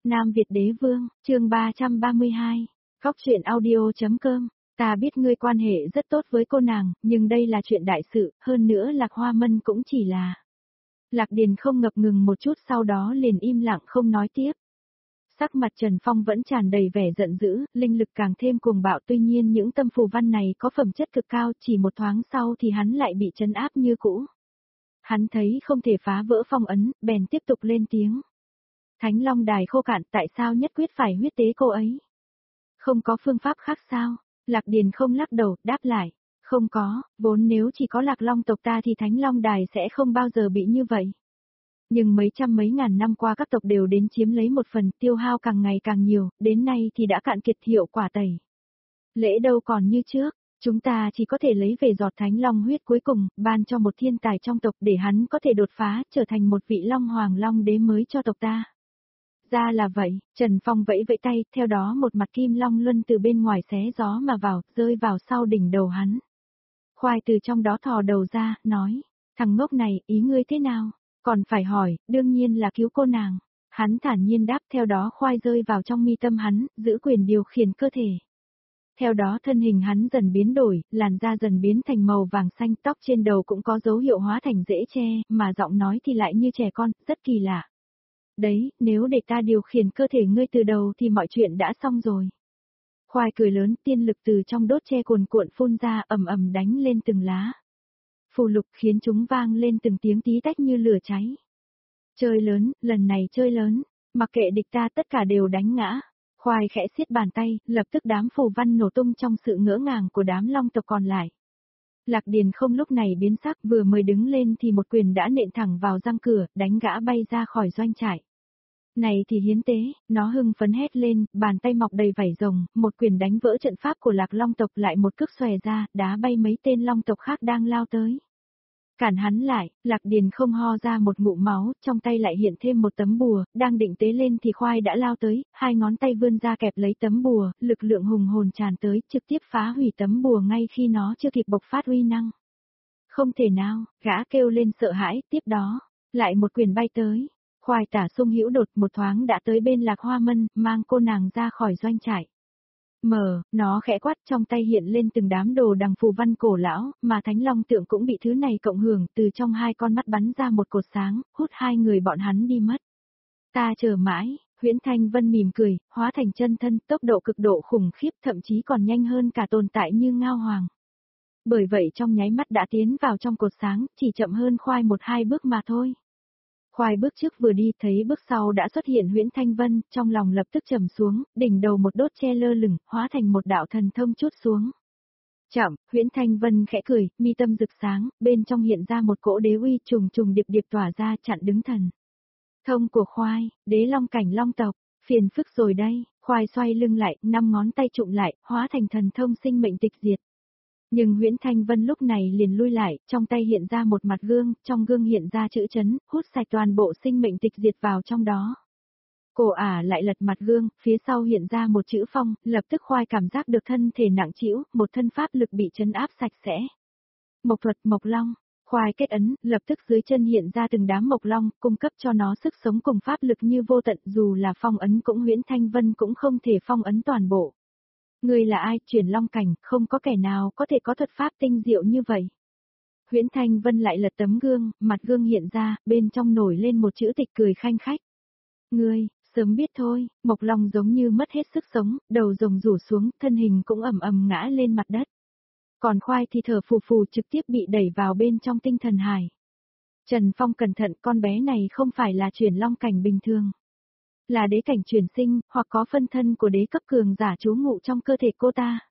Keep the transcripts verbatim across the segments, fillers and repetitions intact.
Nam Việt Đế Vương, chương ba trăm ba mươi hai, Góc truyện audio.com, ta biết ngươi quan hệ rất tốt với cô nàng, nhưng đây là chuyện đại sự, hơn nữa Lạc Hoa Mân cũng chỉ là... Lạc Điền không ngập ngừng một chút sau đó liền im lặng không nói tiếp. Sắc mặt Trần Phong vẫn tràn đầy vẻ giận dữ, linh lực càng thêm cuồng bạo, tuy nhiên những tâm phù văn này có phẩm chất cực cao, chỉ một thoáng sau thì hắn lại bị trấn áp như cũ. Hắn thấy không thể phá vỡ phong ấn, bèn tiếp tục lên tiếng. Thánh Long Đài khô cạn, tại sao nhất quyết phải huyết tế cô ấy? Không có phương pháp khác sao? Lạc Điền không lắc đầu, đáp lại. Không có, vốn nếu chỉ có Lạc Long tộc ta thì Thánh Long Đài sẽ không bao giờ bị như vậy. Nhưng mấy trăm mấy ngàn năm qua các tộc đều đến chiếm lấy một phần, tiêu hao càng ngày càng nhiều, đến nay thì đã cạn kiệt hiệu quả tẩy. Lễ đâu còn như trước, chúng ta chỉ có thể lấy về giọt Thánh Long huyết cuối cùng, ban cho một thiên tài trong tộc để hắn có thể đột phá, trở thành một vị Long Hoàng Long Đế mới cho tộc ta. Ra là vậy, Trần Phong vẫy vẫy tay, theo đó một mặt kim long luân từ bên ngoài xé gió mà vào, rơi vào sau đỉnh đầu hắn. Khoai từ trong đó thò đầu ra, nói, thằng ngốc này, ý ngươi thế nào? Còn phải hỏi, đương nhiên là cứu cô nàng. Hắn thản nhiên đáp, theo đó khoai rơi vào trong mi tâm hắn, giữ quyền điều khiển cơ thể. Theo đó thân hình hắn dần biến đổi, làn da dần biến thành màu vàng xanh, tóc trên đầu cũng có dấu hiệu hóa thành rễ tre, mà giọng nói thì lại như trẻ con, rất kỳ lạ. Đấy, nếu để ta điều khiển cơ thể ngươi từ đầu thì mọi chuyện đã xong rồi. Khoai cười lớn, tiên lực từ trong đốt tre cuồn cuộn phun ra, ầm ầm đánh lên từng lá. Phù lục khiến chúng vang lên từng tiếng tí tách như lửa cháy. Chơi lớn, lần này chơi lớn, mặc kệ địch ta tất cả đều đánh ngã. Khoai khẽ siết bàn tay, lập tức đám phù văn nổ tung trong sự ngỡ ngàng của đám long tộc còn lại. Lạc Điền không lúc này biến sắc, vừa mới đứng lên thì một quyền đã nện thẳng vào răng cửa, đánh gã bay ra khỏi doanh trại. Này thì hiến tế, nó hưng phấn hét lên, bàn tay mọc đầy vảy rồng, một quyền đánh vỡ trận pháp của Lạc Long tộc, lại một cước xòe ra, đá bay mấy tên long tộc khác đang lao tới. Cản hắn lại, Lạc Điền không ho ra một ngụm máu, trong tay lại hiện thêm một tấm bùa, đang định tế lên thì khoai đã lao tới, hai ngón tay vươn ra kẹp lấy tấm bùa, lực lượng hùng hồn tràn tới, trực tiếp phá hủy tấm bùa ngay khi nó chưa kịp bộc phát uy năng. Không thể nào, gã kêu lên sợ hãi, tiếp đó, lại một quyền bay tới. Khoai tả sung hữu đột một thoáng đã tới bên Lạc Hoa Mân, mang cô nàng ra khỏi doanh trại. Mở, nó khẽ quát, trong tay hiện lên từng đám đồ đằng phù văn cổ lão, mà Thánh Long tượng cũng bị thứ này cộng hưởng, từ trong hai con mắt bắn ra một cột sáng, hút hai người bọn hắn đi mất. Ta chờ mãi, Huyễn Thanh Vân mỉm cười, hóa thành chân thân, tốc độ cực độ khủng khiếp, thậm chí còn nhanh hơn cả tồn tại như Ngao Hoàng. Bởi vậy trong nháy mắt đã tiến vào trong cột sáng, chỉ chậm hơn khoai một hai bước mà thôi. Khoai bước trước vừa đi thấy bước sau đã xuất hiện Huyễn Thanh Vân, trong lòng lập tức trầm xuống, đỉnh đầu một đốt che lơ lửng, hóa thành một đạo thần thông chút xuống. Chậm, Huyễn Thanh Vân khẽ cười, mi tâm rực sáng, bên trong hiện ra một cỗ đế uy trùng trùng điệp điệp tỏa ra chặn đứng thần thông của khoai, đế long cảnh long tộc, phiền phức rồi đây, khoai xoay lưng lại, năm ngón tay trụm lại, hóa thành thần thông sinh mệnh tịch diệt. Nhưng Huyễn Thanh Vân lúc này liền lui lại, trong tay hiện ra một mặt gương, trong gương hiện ra chữ chấn, hút sạch toàn bộ sinh mệnh tịch diệt vào trong đó. Cô ả lại lật mặt gương, phía sau hiện ra một chữ phong, lập tức khoai cảm giác được thân thể nặng trĩu, một thân pháp lực bị chấn áp sạch sẽ. Mộc thuật Mộc Long, khoai kết ấn, lập tức dưới chân hiện ra từng đám Mộc Long, cung cấp cho nó sức sống cùng pháp lực như vô tận, dù là phong ấn cũng Huyễn Thanh Vân cũng không thể phong ấn toàn bộ. Ngươi là ai, chuyển long cảnh, không có kẻ nào có thể có thuật pháp tinh diệu như vậy. Huyễn Thanh Vân lại lật tấm gương, mặt gương hiện ra, bên trong nổi lên một chữ tịch cười khanh khách. Ngươi, sớm biết thôi, Mộc Long giống như mất hết sức sống, đầu rồng rủ xuống, thân hình cũng ầm ầm ngã lên mặt đất. Còn khoai thì thở phù phù trực tiếp bị đẩy vào bên trong tinh thần hải. Trần Phong cẩn thận, con bé này không phải là chuyển long cảnh bình thường. Là đế cảnh chuyển sinh, hoặc có phân thân của đế cấp cường giả trú ngụ trong cơ thể cô ta.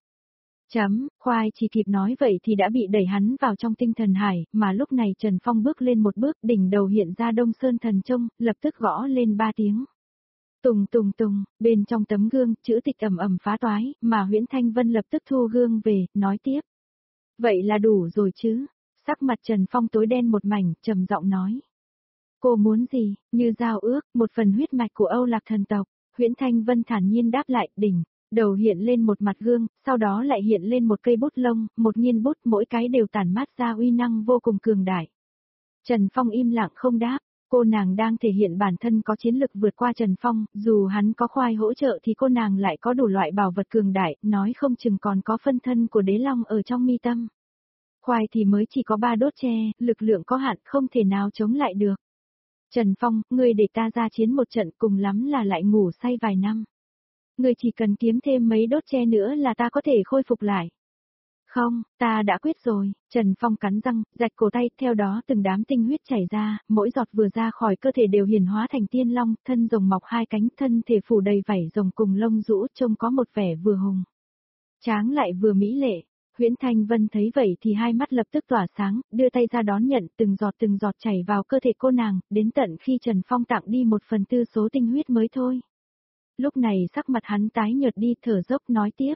Chấm, khoai chỉ kịp nói vậy thì đã bị đẩy hắn vào trong tinh thần hải, mà lúc này Trần Phong bước lên một bước, đỉnh đầu hiện ra Đông Sơn Thần Trông, lập tức gõ lên ba tiếng. Tùng tùng tùng, bên trong tấm gương, chữ tịch ầm ầm phá toái, mà Huyễn Thanh Vân lập tức thu gương về, nói tiếp. Vậy là đủ rồi chứ, sắc mặt Trần Phong tối đen một mảnh, trầm giọng nói. Cô muốn gì, như giao ước, một phần huyết mạch của Âu Lạc thần tộc, Huyễn Thanh Vân thản nhiên đáp lại, đỉnh, đầu hiện lên một mặt gương, sau đó lại hiện lên một cây bút lông, một nghiên bút, mỗi cái đều tản mát ra uy năng vô cùng cường đại. Trần Phong im lặng không đáp, Cô nàng đang thể hiện bản thân có chiến lực vượt qua Trần Phong, dù hắn có khoai hỗ trợ thì cô nàng lại có đủ loại bảo vật cường đại, nói không chừng còn có phân thân của đế long ở trong mi tâm. Khoai thì mới chỉ có ba đốt tre, lực lượng có hạn không thể nào chống lại được. Trần Phong, ngươi để ta ra chiến một trận cùng lắm là lại ngủ say vài năm. Ngươi chỉ cần kiếm thêm mấy đốt tre nữa là ta có thể khôi phục lại. Không, ta đã quyết rồi, Trần Phong cắn răng, rạch cổ tay, theo đó từng đám tinh huyết chảy ra, mỗi giọt vừa ra khỏi cơ thể đều hiển hóa thành tiên long, thân rồng mọc hai cánh, thân thể phủ đầy vảy rồng cùng lông rũ, trông có một vẻ vừa hùng tráng lại vừa mỹ lệ. Huyễn Thanh Vân thấy vậy thì hai mắt lập tức tỏa sáng, đưa tay ra đón nhận, từng giọt từng giọt chảy vào cơ thể cô nàng, đến tận khi Trần Phong tặng đi một phần tư số tinh huyết mới thôi. Lúc này sắc mặt hắn tái nhợt đi, thở dốc nói tiếp.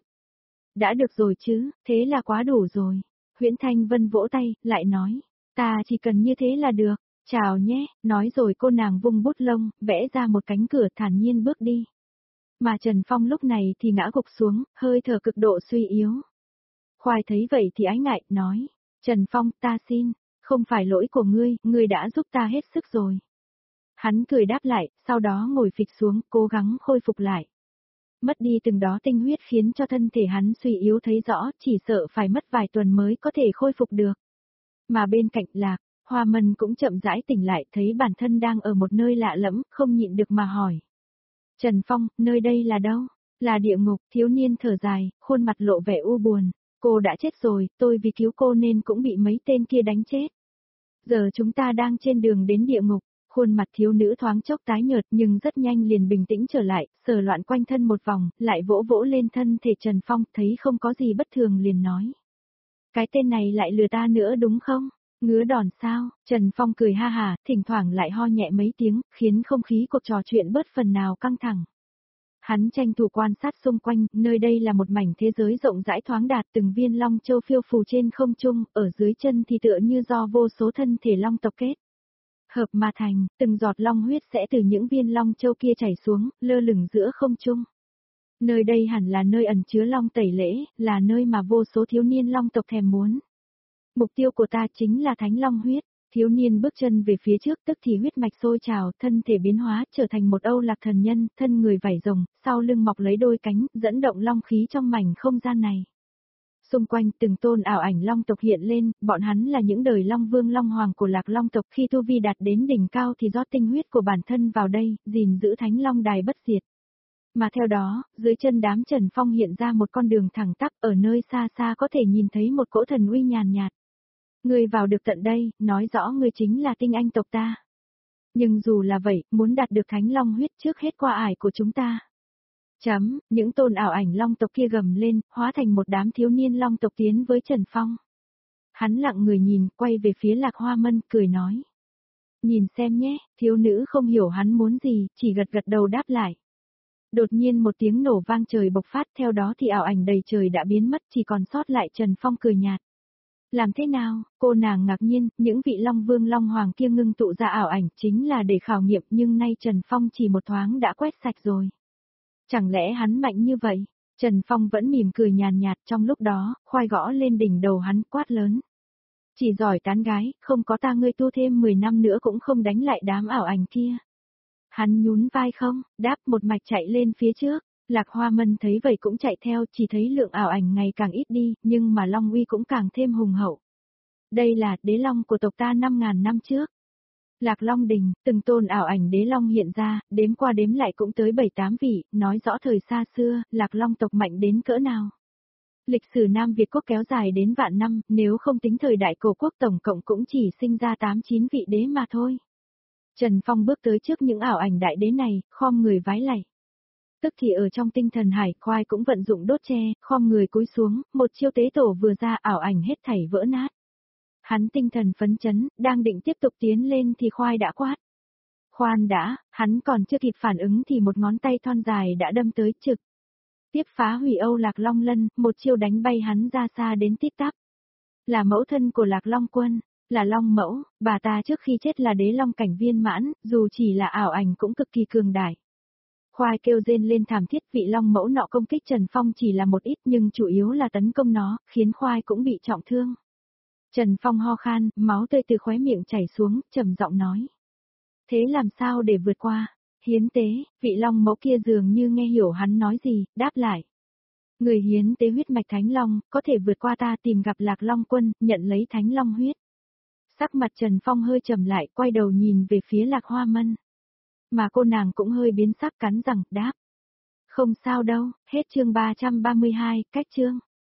Đã được rồi chứ, thế là quá đủ rồi. Huyễn Thanh Vân vỗ tay, lại nói, ta chỉ cần như thế là được, chào nhé, nói rồi cô nàng vung bút lông, vẽ ra một cánh cửa thản nhiên bước đi. Mà Trần Phong lúc này thì ngã gục xuống, hơi thở cực độ suy yếu. Khoai thấy vậy thì ái ngại, nói, Trần Phong, ta xin, không phải lỗi của ngươi, ngươi đã giúp ta hết sức rồi. Hắn cười đáp lại, sau đó ngồi phịch xuống, cố gắng khôi phục lại. Mất đi từng đó tinh huyết khiến cho thân thể hắn suy yếu thấy rõ, chỉ sợ phải mất vài tuần mới có thể khôi phục được. Mà bên cạnh Lạc, Hoa Mân cũng chậm rãi tỉnh lại, thấy bản thân đang ở một nơi lạ lẫm, không nhịn được mà hỏi. Trần Phong, nơi đây là đâu? Là địa ngục, thiếu niên thở dài, khuôn mặt lộ vẻ u buồn. Cô đã chết rồi, tôi vì cứu cô nên cũng bị mấy tên kia đánh chết. Giờ chúng ta đang trên đường đến địa ngục. Khuôn mặt thiếu nữ thoáng chốc tái nhợt nhưng rất nhanh liền bình tĩnh trở lại, sờ loạn quanh thân một vòng, lại vỗ vỗ lên thân thể Trần Phong, thấy không có gì bất thường liền nói. Cái tên này lại lừa ta nữa đúng không? Ngứa đòn sao? Trần Phong cười ha hà, thỉnh thoảng lại ho nhẹ mấy tiếng, khiến không khí cuộc trò chuyện bớt phần nào căng thẳng. Hắn tranh thủ quan sát xung quanh, nơi đây là một mảnh thế giới rộng rãi thoáng đạt, từng viên long châu phiêu phù trên không trung, ở dưới chân thì tựa như do vô số thân thể long tộc kết hợp mà thành, từng giọt long huyết sẽ từ những viên long châu kia chảy xuống, lơ lửng giữa không trung. Nơi đây hẳn là nơi ẩn chứa long tẩy lễ, là nơi mà vô số thiếu niên long tộc thèm muốn. Mục tiêu của ta chính là thánh long huyết. Thiếu niên bước chân về phía trước, tức thì huyết mạch sôi trào, thân thể biến hóa trở thành một Âu Lạc thần nhân, thân người vảy rồng, sau lưng mọc lấy đôi cánh, dẫn động long khí trong mảnh không gian này. Xung quanh từng tôn ảo ảnh long tộc hiện lên, bọn hắn là những đời long vương long hoàng của Lạc Long tộc, khi tu vi đạt đến đỉnh cao thì rót tinh huyết của bản thân vào đây, gìn giữ thánh long đài bất diệt. Mà theo đó, dưới chân đám Trần Phong hiện ra một con đường thẳng tắp, ở nơi xa xa có thể nhìn thấy một cỗ thần uy nhàn nhạt. Ngươi vào được tận đây, nói rõ ngươi chính là tinh anh tộc ta. Nhưng dù là vậy, muốn đạt được thánh long huyết trước hết qua ải của chúng ta. Chấm, những tôn ảo ảnh long tộc kia gầm lên, hóa thành một đám thiếu niên long tộc tiến với Trần Phong. Hắn lặng người nhìn, quay về phía Lạc Hoa Mân, cười nói. Nhìn xem nhé, thiếu nữ không hiểu hắn muốn gì, chỉ gật gật đầu đáp lại. Đột nhiên một tiếng nổ vang trời bộc phát, theo đó thì ảo ảnh đầy trời đã biến mất, chỉ còn sót lại Trần Phong cười nhạt. Làm thế nào? Cô nàng ngạc nhiên, những vị long vương long hoàng kia ngưng tụ ra ảo ảnh chính là để khảo nghiệm, nhưng nay Trần Phong chỉ một thoáng đã quét sạch rồi. Chẳng lẽ hắn mạnh như vậy? Trần Phong vẫn mỉm cười nhàn nhạt, trong lúc đó, khoai gõ lên đỉnh đầu hắn, quát lớn. Chỉ giỏi tán gái, không có ta ngươi tu thêm mười năm nữa cũng không đánh lại đám ảo ảnh kia. Hắn nhún vai không, đáp một mạch chạy lên phía trước. Lạc Hoa Mân thấy vậy cũng chạy theo, chỉ thấy lượng ảo ảnh ngày càng ít đi, nhưng mà long uy cũng càng thêm hùng hậu. Đây là đế long của tộc ta năm ngàn năm trước. Lạc Long Đình, từng tôn ảo ảnh đế long hiện ra, đếm qua đếm lại cũng tới bảy tám vị, nói rõ thời xa xưa, Lạc Long tộc mạnh đến cỡ nào. Lịch sử Nam Việt quốc kéo dài đến vạn năm, nếu không tính thời đại cổ quốc tổng cộng cũng chỉ sinh ra tám chín vị đế mà thôi. Trần Phong bước tới trước những ảo ảnh đại đế này, khom người vái lạy. Tức thì ở trong tinh thần hải, khoai cũng vận dụng đốt tre, khom người cúi xuống, một chiêu tế tổ vừa ra, ảo ảnh hết thảy vỡ nát. Hắn tinh thần phấn chấn, đang định tiếp tục tiến lên thì khoai đã quát. Khoan đã, hắn còn chưa kịp phản ứng thì một ngón tay thon dài đã đâm tới trực. Tiếp phá hủy Âu Lạc Long Lân, một chiêu đánh bay hắn ra xa đến tít tắp. Là mẫu thân của Lạc Long Quân, là Long Mẫu, bà ta trước khi chết là đế long cảnh viên mãn, dù chỉ là ảo ảnh cũng cực kỳ cường đại. Khoai kêu rên lên thảm thiết, vị long mẫu nọ công kích Trần Phong chỉ là một ít nhưng chủ yếu là tấn công nó, khiến khoai cũng bị trọng thương. Trần Phong ho khan, máu tươi từ khóe miệng chảy xuống, trầm giọng nói. Thế làm sao để vượt qua? Hiến tế, vị long mẫu kia dường như nghe hiểu hắn nói gì, đáp lại. Người hiến tế huyết mạch thánh long, có thể vượt qua ta tìm gặp Lạc Long Quân, nhận lấy thánh long huyết. Sắc mặt Trần Phong hơi trầm lại, quay đầu nhìn về phía Lạc Hoa Mân. Mà cô nàng cũng hơi biến sắc, cắn răng, đáp. Không sao đâu, hết chương ba trăm ba mươi hai, cách chương.